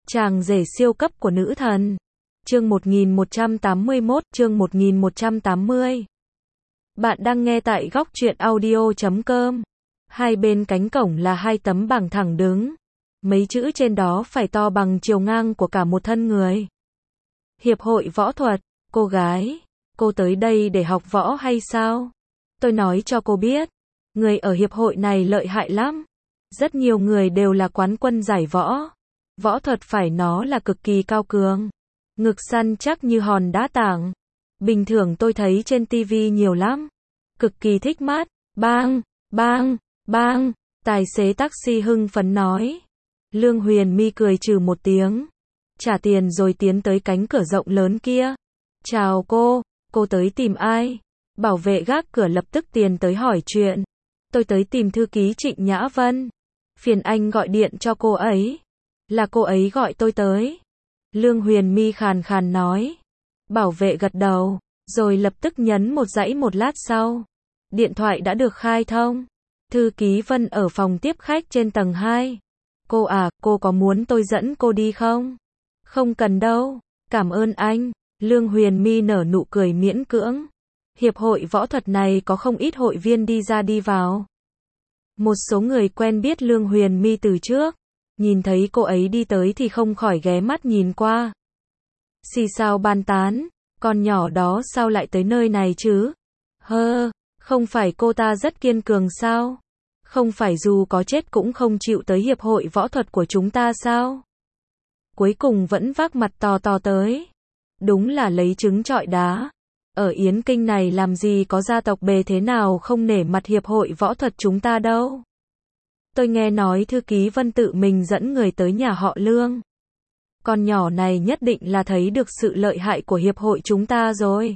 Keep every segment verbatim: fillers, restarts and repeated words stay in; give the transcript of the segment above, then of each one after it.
Chàng rể siêu cấp của nữ thần. Chương một nghìn một trăm tám mươi mốt, chương một nghìn một trăm tám mươi. Bạn đang nghe tại góc truyện audio chấm com. Hai bên cánh cổng là hai tấm bảng thẳng đứng. Mấy chữ trên đó phải to bằng chiều ngang của cả một thân người. Hiệp hội võ thuật, cô gái, cô tới đây để học võ hay sao? Tôi nói cho cô biết, người ở hiệp hội này lợi hại lắm. Rất nhiều người đều là quán quân giải võ. Võ thuật phải nó là cực kỳ cao cường. Ngực săn chắc như hòn đá tảng. Bình thường tôi thấy trên tivi nhiều lắm. Cực kỳ thích mắt. Bang, bang, bang. Tài xế taxi hưng phấn nói. Lương Huyền My cười trừ một tiếng. Trả tiền rồi tiến tới cánh cửa rộng lớn kia. Chào cô, cô tới tìm ai? Bảo vệ gác cửa lập tức tiến tới hỏi chuyện. Tôi tới tìm thư ký Trịnh Nhã Vân. Phiền anh gọi điện cho cô ấy. Là cô ấy gọi tôi tới. Lương Huyền My khàn khàn nói. Bảo vệ gật đầu, rồi lập tức nhấn một dãy một lát sau. Điện thoại đã được khai thông. Thư ký Vân ở phòng tiếp khách trên tầng hai. Cô à, cô có muốn tôi dẫn cô đi không? Không cần đâu, cảm ơn anh. Lương Huyền My nở nụ cười miễn cưỡng. Hiệp hội võ thuật này có không ít hội viên đi ra đi vào. Một số người quen biết Lương Huyền My từ trước. Nhìn thấy cô ấy đi tới thì không khỏi ghé mắt nhìn qua. Xì xào bàn tán, con nhỏ đó sao lại tới nơi này chứ? Hơ, không phải cô ta rất kiên cường sao? Không phải dù có chết cũng không chịu tới hiệp hội võ thuật của chúng ta sao? Cuối cùng vẫn vác mặt to to tới. Đúng là lấy trứng trọi đá. Ở Yến Kinh này làm gì có gia tộc bề thế nào không nể mặt hiệp hội võ thuật chúng ta đâu. Tôi nghe nói thư ký Vân tự mình dẫn người tới nhà họ Lương. Con nhỏ này nhất định là thấy được sự lợi hại của hiệp hội chúng ta rồi.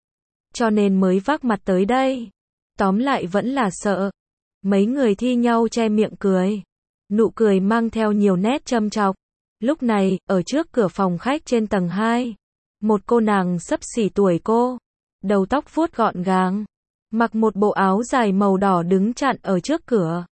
Cho nên mới vác mặt tới đây. Tóm lại vẫn là sợ. Mấy người thi nhau che miệng cười. Nụ cười mang theo nhiều nét châm chọc. Lúc này, ở trước cửa phòng khách trên tầng hai. Một cô nàng xấp xỉ tuổi cô. Đầu tóc vuốt gọn gàng. Mặc một bộ áo dài màu đỏ đứng chặn ở trước cửa.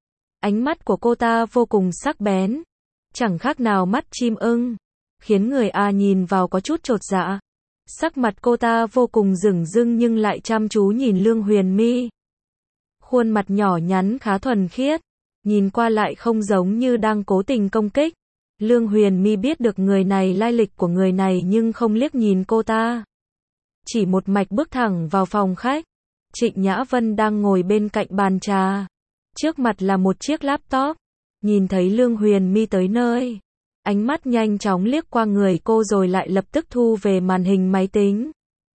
Ánh mắt của cô ta vô cùng sắc bén, chẳng khác nào mắt chim ưng, khiến người A nhìn vào có chút chột dạ. Sắc mặt cô ta vô cùng dửng dưng nhưng lại chăm chú nhìn Lương Huyền My. Khuôn mặt nhỏ nhắn khá thuần khiết, nhìn qua lại không giống như đang cố tình công kích. Lương Huyền My biết được người này lai lịch của người này nhưng không liếc nhìn cô ta. Chỉ một mạch bước thẳng vào phòng khách. Trịnh Nhã Vân đang ngồi bên cạnh bàn trà. Trước mặt là một chiếc laptop. Nhìn thấy Lương Huyền My tới nơi, ánh mắt nhanh chóng liếc qua người cô rồi lại lập tức thu về màn hình máy tính.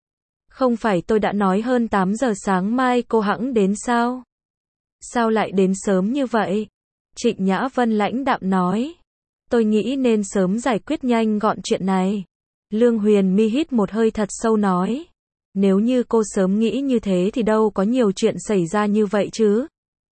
Không phải tôi đã nói hơn tám giờ sáng mai cô hẵng đến sao? Sao lại đến sớm như vậy? Trịnh Nhã Vân lãnh đạm nói. Tôi nghĩ nên sớm giải quyết nhanh gọn chuyện này. Lương Huyền My hít một hơi thật sâu nói. Nếu như cô sớm nghĩ như thế thì đâu có nhiều chuyện xảy ra như vậy chứ.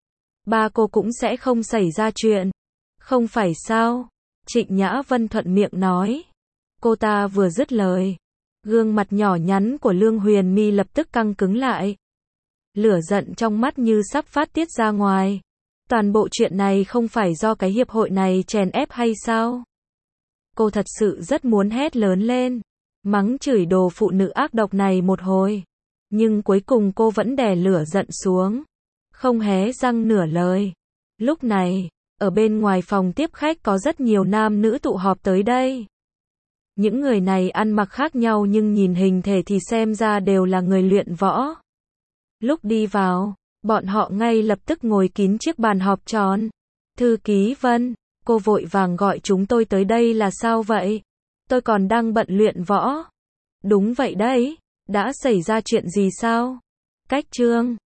Ba cô cũng sẽ không xảy ra chuyện. Không phải sao? Trịnh Nhã Vân thuận miệng nói. Cô ta vừa dứt lời. Gương mặt nhỏ nhắn của Lương Huyền My lập tức căng cứng lại. Lửa giận trong mắt như sắp phát tiết ra ngoài. Toàn bộ chuyện này không phải do cái hiệp hội này chèn ép hay sao? Cô thật sự rất muốn hét lớn lên. Mắng chửi đồ phụ nữ ác độc này một hồi. Nhưng cuối cùng cô vẫn đè lửa giận xuống. Không hé răng nửa lời. Lúc này, ở bên ngoài phòng tiếp khách có rất nhiều nam nữ tụ họp tới đây. Những người này ăn mặc khác nhau nhưng nhìn hình thể thì xem ra đều là người luyện võ. Lúc đi vào, bọn họ ngay lập tức ngồi kín chiếc bàn họp tròn. Thư ký Vân, cô vội vàng gọi chúng tôi tới đây là sao vậy? Tôi còn đang bận luyện võ. Đúng vậy đấy, đã xảy ra chuyện gì sao? Cách chương